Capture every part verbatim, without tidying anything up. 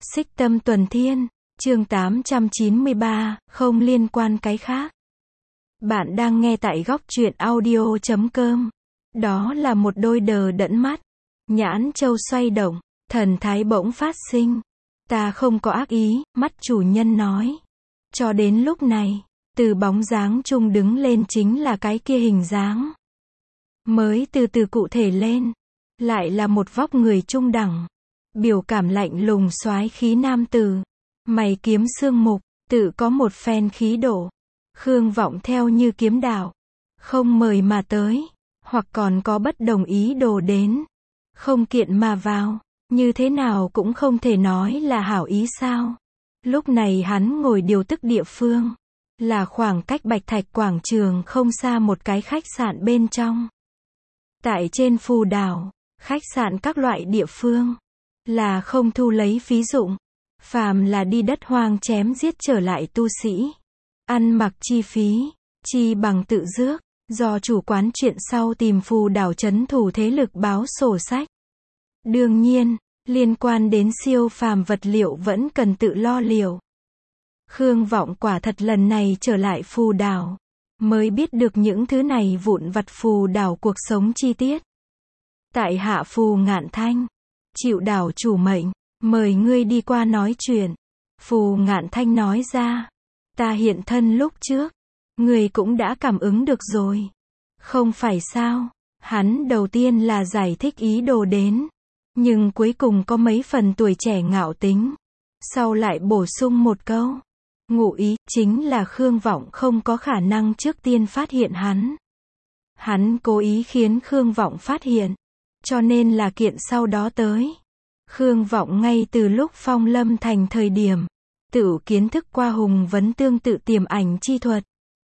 Xích Tâm Tuần Thiên, chương tám trăm chín mươi ba, không liên quan cái khác. Bạn đang nghe tại góc truyện audio chấm com. Đó là một đôi đờ đẫn mắt. Nhãn châu xoay động, thần thái bỗng phát sinh. Ta không có ác ý, mắt chủ nhân nói. Cho đến lúc này, từ bóng dáng chung đứng lên chính là cái kia hình dáng. Mới từ từ cụ thể lên, lại là một vóc người trung đẳng. Biểu cảm lạnh lùng soái khí nam tử. Mày kiếm xương mục, tự có một phen khí độ. Khương Vọng theo như kiếm đạo. Không mời mà tới, hoặc còn có bất đồng ý đồ đến. Không kiện mà vào, như thế nào cũng không thể nói là hảo ý sao. Lúc này hắn ngồi điều tức địa phương. Là khoảng cách Bạch Thạch quảng trường không xa một cái khách sạn bên trong. Tại trên phù đảo, khách sạn các loại địa phương. Là không thu lấy phí dụng. Phàm là đi đất hoang chém giết trở lại tu sĩ. Ăn mặc chi phí, chi bằng tự rước. Do chủ quán chuyện sau tìm phù đảo trấn thủ thế lực báo sổ sách. Đương nhiên, liên quan đến siêu phàm vật liệu vẫn cần tự lo liệu. Khương Vọng quả thật lần này trở lại phù đảo. Mới biết được những thứ này vụn vặt phù đảo cuộc sống chi tiết. Tại hạ Phù Ngạn Thanh. Chịu đảo chủ mệnh, mời ngươi đi qua nói chuyện. Phù Ngạn Thanh nói ra. Ta hiện thân lúc trước. Ngươi cũng đã cảm ứng được rồi. Không phải sao? Hắn đầu tiên là giải thích ý đồ đến. Nhưng cuối cùng có mấy phần tuổi trẻ ngạo tính. Sau lại bổ sung một câu. Ngụ ý chính là Khương Vọng không có khả năng trước tiên phát hiện hắn. Hắn cố ý khiến Khương Vọng phát hiện. Cho nên là kiện sau đó tới. Khương Vọng ngay từ lúc phong lâm thành thời điểm. Tự kiến thức qua hùng vấn tương tự tiềm ảnh chi thuật.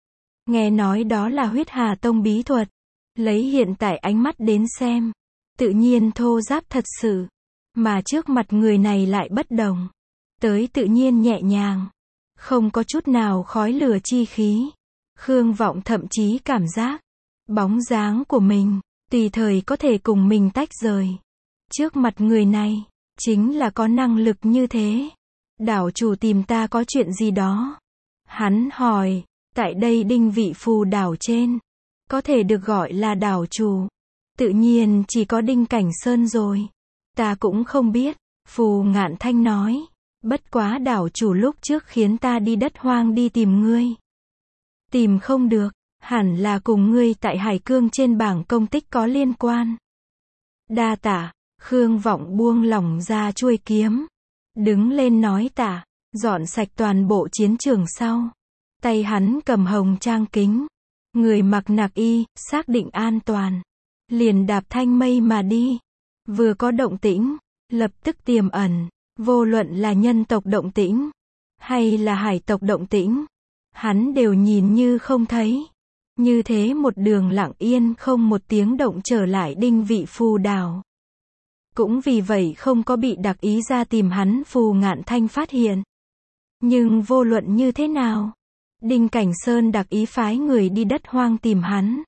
Nghe nói đó là huyết hà tông bí thuật. Lấy hiện tại ánh mắt đến xem. Tự nhiên thô giáp thật sự. Mà trước mặt người này lại bất đồng. Tới tự nhiên nhẹ nhàng. Không có chút nào khói lửa chi khí. Khương Vọng thậm chí cảm giác. Bóng dáng của mình. Tùy thời có thể cùng mình tách rời. Trước mặt người này. Chính là có năng lực như thế. Đảo chủ tìm ta có chuyện gì đó. Hắn hỏi. Tại đây đinh vị phù đảo trên. Có thể được gọi là đảo chủ. Tự nhiên chỉ có Đinh Cảnh Sơn rồi. Ta cũng không biết. Phù Ngạn Thanh nói. Bất quá đảo chủ lúc trước khiến ta đi đất hoang đi tìm ngươi. Tìm không được. Hẳn là cùng ngươi tại Hải Cương trên bảng công tích có liên quan. Đa tạ. Khương Vọng buông lỏng ra chuôi kiếm. Đứng lên nói tạ. Dọn sạch toàn bộ chiến trường sau. Tay hắn cầm hồng trang kính. Người mặc nặc y, xác định an toàn. Liền đạp thanh mây mà đi. Vừa có động tĩnh, lập tức tiềm ẩn. Vô luận là nhân tộc động tĩnh, hay là hải tộc động tĩnh. Hắn đều nhìn như không thấy. Như thế một đường lặng yên không một tiếng động trở lại đinh vị phù đảo. Cũng vì vậy không có bị đặc ý ra tìm hắn Phù Ngạn Thanh phát hiện. Nhưng vô luận như thế nào, Đinh Cảnh Sơn đặc ý phái người đi đất hoang tìm hắn.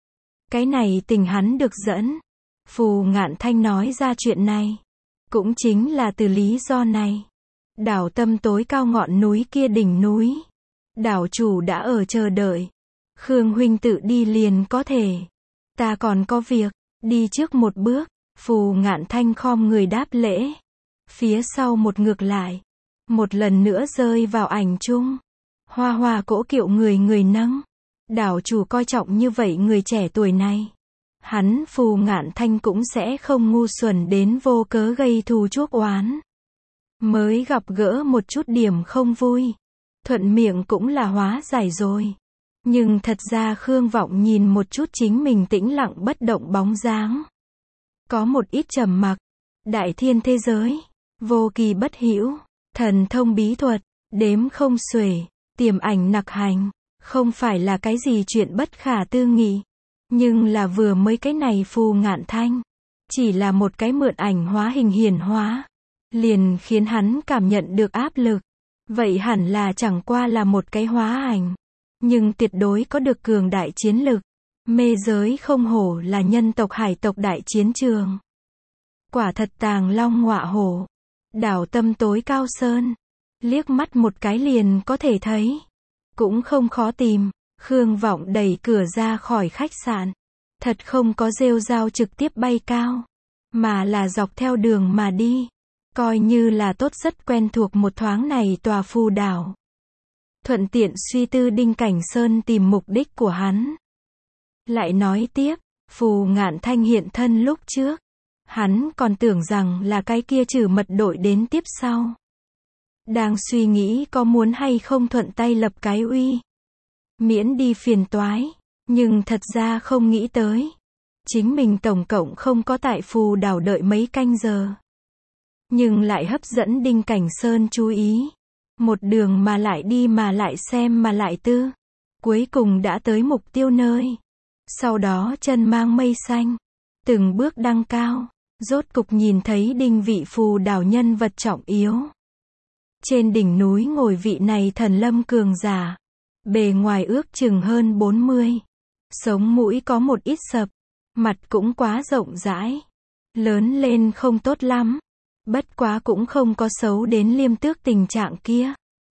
Cái này tình hắn được dẫn. Phù Ngạn Thanh nói ra chuyện này. Cũng chính là từ lý do này. Đảo tâm tối cao ngọn núi kia đỉnh núi. Đảo chủ đã ở chờ đợi. Khương huynh tự đi liền có thể. Ta còn có việc. Đi trước một bước. Phù Ngạn Thanh khom người đáp lễ. Phía sau một ngược lại. Một lần nữa rơi vào ảnh chung. Hoa hoa cỗ kiệu người người nâng. Đảo chủ coi trọng như vậy người trẻ tuổi này. Hắn Phù Ngạn Thanh cũng sẽ không ngu xuẩn đến vô cớ gây thù chuốc oán. Mới gặp gỡ một chút điểm không vui. Thuận miệng cũng là hóa giải rồi. Nhưng thật ra Khương Vọng nhìn một chút chính mình tĩnh lặng bất động bóng dáng. Có một ít trầm mặc. Đại thiên thế giới. Vô kỳ bất hữu. Thần thông bí thuật. Đếm không xuể. Tiềm ảnh nặc hành. Không phải là cái gì chuyện bất khả tư nghị. Nhưng là vừa mới cái này Phù Ngạn Thanh. Chỉ là một cái mượn ảnh hóa hình hiển hóa. Liền khiến hắn cảm nhận được áp lực. Vậy hẳn là chẳng qua là một cái hóa ảnh. Nhưng tuyệt đối có được cường đại chiến lực. Mê giới không hổ là nhân tộc hải tộc đại chiến trường. Quả thật tàng long ngọa hổ. Đảo tâm tối cao sơn. Liếc mắt một cái liền có thể thấy. Cũng không khó tìm. Khương Vọng đẩy cửa ra khỏi khách sạn. Thật không có rêu rao trực tiếp bay cao. Mà là dọc theo đường mà đi. Coi như là tốt, rất quen thuộc một thoáng này tòa phù đảo. Thuận tiện suy tư Đinh Cảnh Sơn tìm mục đích của hắn. Lại nói tiếp, Phù Ngạn Thanh hiện thân lúc trước. Hắn còn tưởng rằng là cái kia trừ mật đội đến tiếp sau. Đang suy nghĩ có muốn hay không thuận tay lập cái uy. Miễn đi phiền toái. Nhưng thật ra không nghĩ tới. Chính mình tổng cộng không có tại phù đảo đợi mấy canh giờ. Nhưng lại hấp dẫn Đinh Cảnh Sơn chú ý. Một đường mà lại đi mà lại xem mà lại tư. Cuối cùng đã tới mục tiêu nơi. Sau đó chân mang mây xanh. Từng bước đăng cao. Rốt cục nhìn thấy đinh vị phù đảo nhân vật trọng yếu. Trên đỉnh núi ngồi vị này thần lâm cường giả. Bề ngoài ước chừng hơn bốn mươi. Sống mũi có một ít sập. Mặt cũng quá rộng rãi. Lớn lên không tốt lắm. Bất quá cũng không có xấu đến liêm tước tình trạng kia.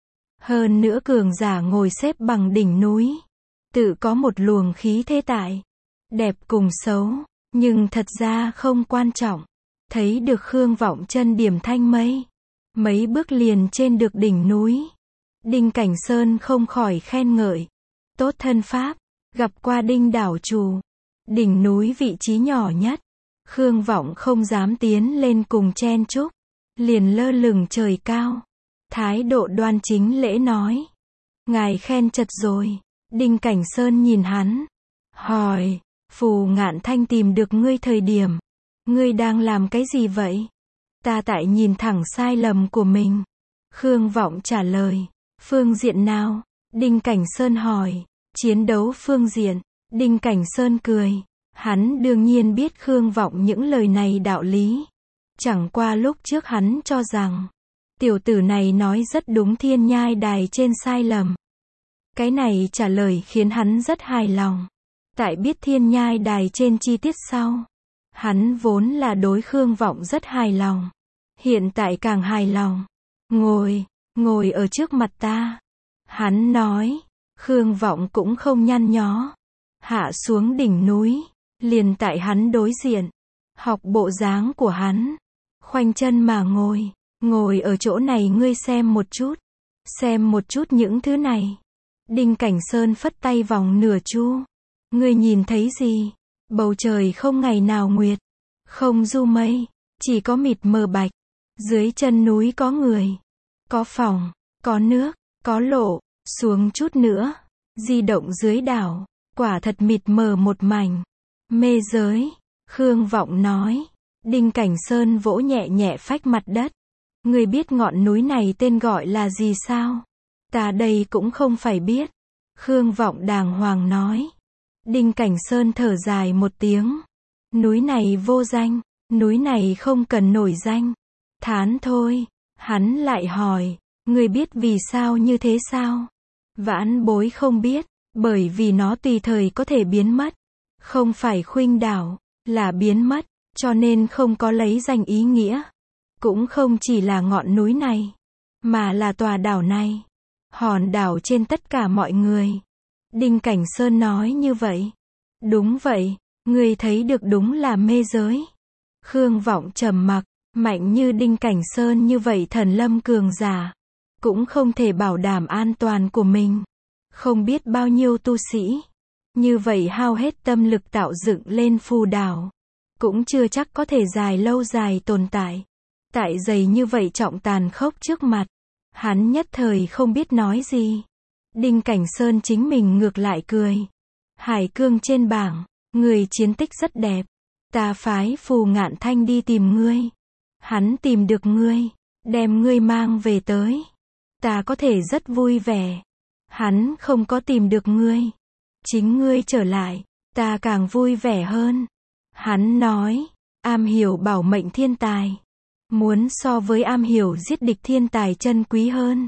Hơn nữa cường giả ngồi xếp bằng đỉnh núi. Tự có một luồng khí thế tại. Đẹp cùng xấu. Nhưng thật ra không quan trọng. Thấy được Khương Vọng chân điểm thanh mây. Mấy bước liền trên được đỉnh núi. Đinh Cảnh Sơn không khỏi khen ngợi. Tốt thân pháp. Gặp qua Đinh đảo chủ. Đỉnh núi vị trí nhỏ nhất. Khương Vọng không dám tiến lên cùng chen chúc. Liền lơ lửng trời cao. Thái độ đoan chính lễ nói. Ngài khen chật rồi. Đinh Cảnh Sơn nhìn hắn. Hỏi. Phù Ngạn Thanh tìm được ngươi thời điểm. Ngươi đang làm cái gì vậy? Ta tại nhìn thẳng sai lầm của mình. Khương Vọng trả lời. Phương diện nào? Đinh Cảnh Sơn hỏi. Chiến đấu phương diện. Đinh Cảnh Sơn cười. Hắn đương nhiên biết Khương Vọng những lời này đạo lý. Chẳng qua lúc trước hắn cho rằng. Tiểu tử này nói rất đúng thiên nhai đài trên sai lầm. Cái này trả lời khiến hắn rất hài lòng. Tại biết thiên nhai đài trên chi tiết sau. Hắn vốn là đối Khương Vọng rất hài lòng. Hiện tại càng hài lòng. Ngồi, ngồi ở trước mặt ta. Hắn nói. Khương Vọng cũng không nhăn nhó. Hạ xuống đỉnh núi. Liền tại hắn đối diện. Học bộ dáng của hắn. Khoanh chân mà ngồi. Ngồi ở chỗ này ngươi xem một chút. Xem một chút những thứ này. Đinh Cảnh Sơn phất tay vòng nửa chu. Ngươi nhìn thấy gì? Bầu trời không ngày nào nguyệt. Không du mây. Chỉ có mịt mờ bạch. Dưới chân núi có người. Có phòng. Có nước. Có lộ. Xuống chút nữa. Di động dưới đảo. Quả thật mịt mờ một mảnh. Mê giới. Khương Vọng nói. Đinh Cảnh Sơn vỗ nhẹ nhẹ phách mặt đất. Ngươi biết ngọn núi này tên gọi là gì sao? Ta đây cũng không phải biết. Khương Vọng đàng hoàng nói. Đinh Cảnh Sơn thở dài một tiếng. Núi này vô danh. Núi này không cần nổi danh. Thán thôi. Hắn lại hỏi. Ngươi biết vì sao như thế sao? Vãn bối không biết. Bởi vì nó tùy thời có thể biến mất. Không phải khuynh đảo. Là biến mất. Cho nên không có lấy danh ý nghĩa. Cũng không chỉ là ngọn núi này. Mà là tòa đảo này. Hòn đảo trên tất cả mọi người. Đinh Cảnh Sơn nói như vậy. Đúng vậy. Ngươi thấy được đúng là mê giới. Khương Vọng trầm mặc. Mạnh như Đinh Cảnh Sơn như vậy thần lâm cường giả. Cũng không thể bảo đảm an toàn của mình. Không biết bao nhiêu tu sĩ. Như vậy hao hết tâm lực tạo dựng lên phù đảo. Cũng chưa chắc có thể dài lâu dài tồn tại. Tại dày như vậy trọng tàn khốc trước mặt. Hắn nhất thời không biết nói gì. Đinh Cảnh Sơn chính mình ngược lại cười. Hải cương trên bảng. Người chiến tích rất đẹp. Ta phái Phù Ngạn Thanh đi tìm ngươi. Hắn tìm được ngươi. Đem ngươi mang về tới. Ta có thể rất vui vẻ. Hắn không có tìm được ngươi. Chính ngươi trở lại. Ta càng vui vẻ hơn. Hắn nói. Am hiểu bảo mệnh thiên tài. Muốn so với am hiểu giết địch thiên tài chân quý hơn.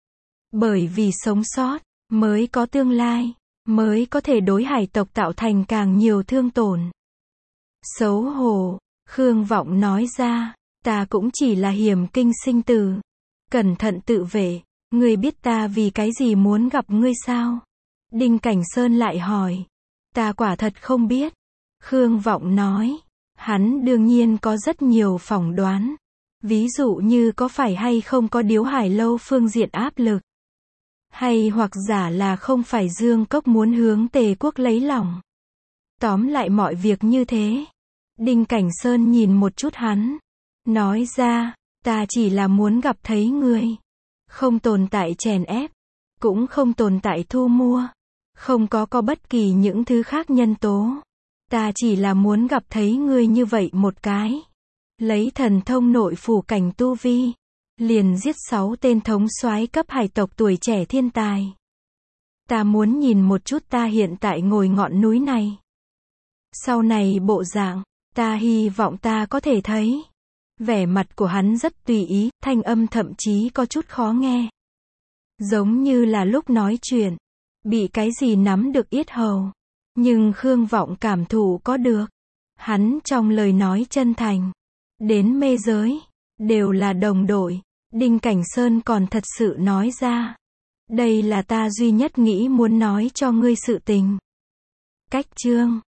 Bởi vì sống sót. Mới có tương lai. Mới có thể đối hải tộc tạo thành càng nhiều thương tổn. Xấu hổ. Khương Vọng nói ra. Ta cũng chỉ là hiểm kinh sinh tử. Cẩn thận tự vệ. Ngươi biết ta vì cái gì muốn gặp ngươi sao? Đinh Cảnh Sơn lại hỏi. Ta quả thật không biết. Khương Vọng nói. Hắn đương nhiên có rất nhiều phỏng đoán. Ví dụ như có phải hay không có Điếu Hải Lâu phương diện áp lực. Hay hoặc giả là không phải Dương Cốc muốn hướng Tề Quốc lấy lòng. Tóm lại mọi việc như thế. Đinh Cảnh Sơn nhìn một chút hắn. Nói ra, ta chỉ là muốn gặp thấy ngươi. Không tồn tại chèn ép. Cũng không tồn tại thu mua. Không có có bất kỳ những thứ khác nhân tố. Ta chỉ là muốn gặp thấy ngươi như vậy một cái. Lấy thần thông nội phủ cảnh tu vi. Liền giết sáu tên thống soái cấp hải tộc tuổi trẻ thiên tài. Ta muốn nhìn một chút ta hiện tại ngồi ngọn núi này. Sau này bộ dạng, ta hy vọng ta có thể thấy. Vẻ mặt của hắn rất tùy ý, thanh âm thậm chí có chút khó nghe. Giống như là lúc nói chuyện, bị cái gì nắm được yết hầu. Nhưng Khương Vọng cảm thụ có được. Hắn trong lời nói chân thành. Đến mê giới, đều là đồng đội. Đinh Cảnh Sơn còn thật sự nói ra. Đây là ta duy nhất nghĩ muốn nói cho ngươi sự tình. Cách chương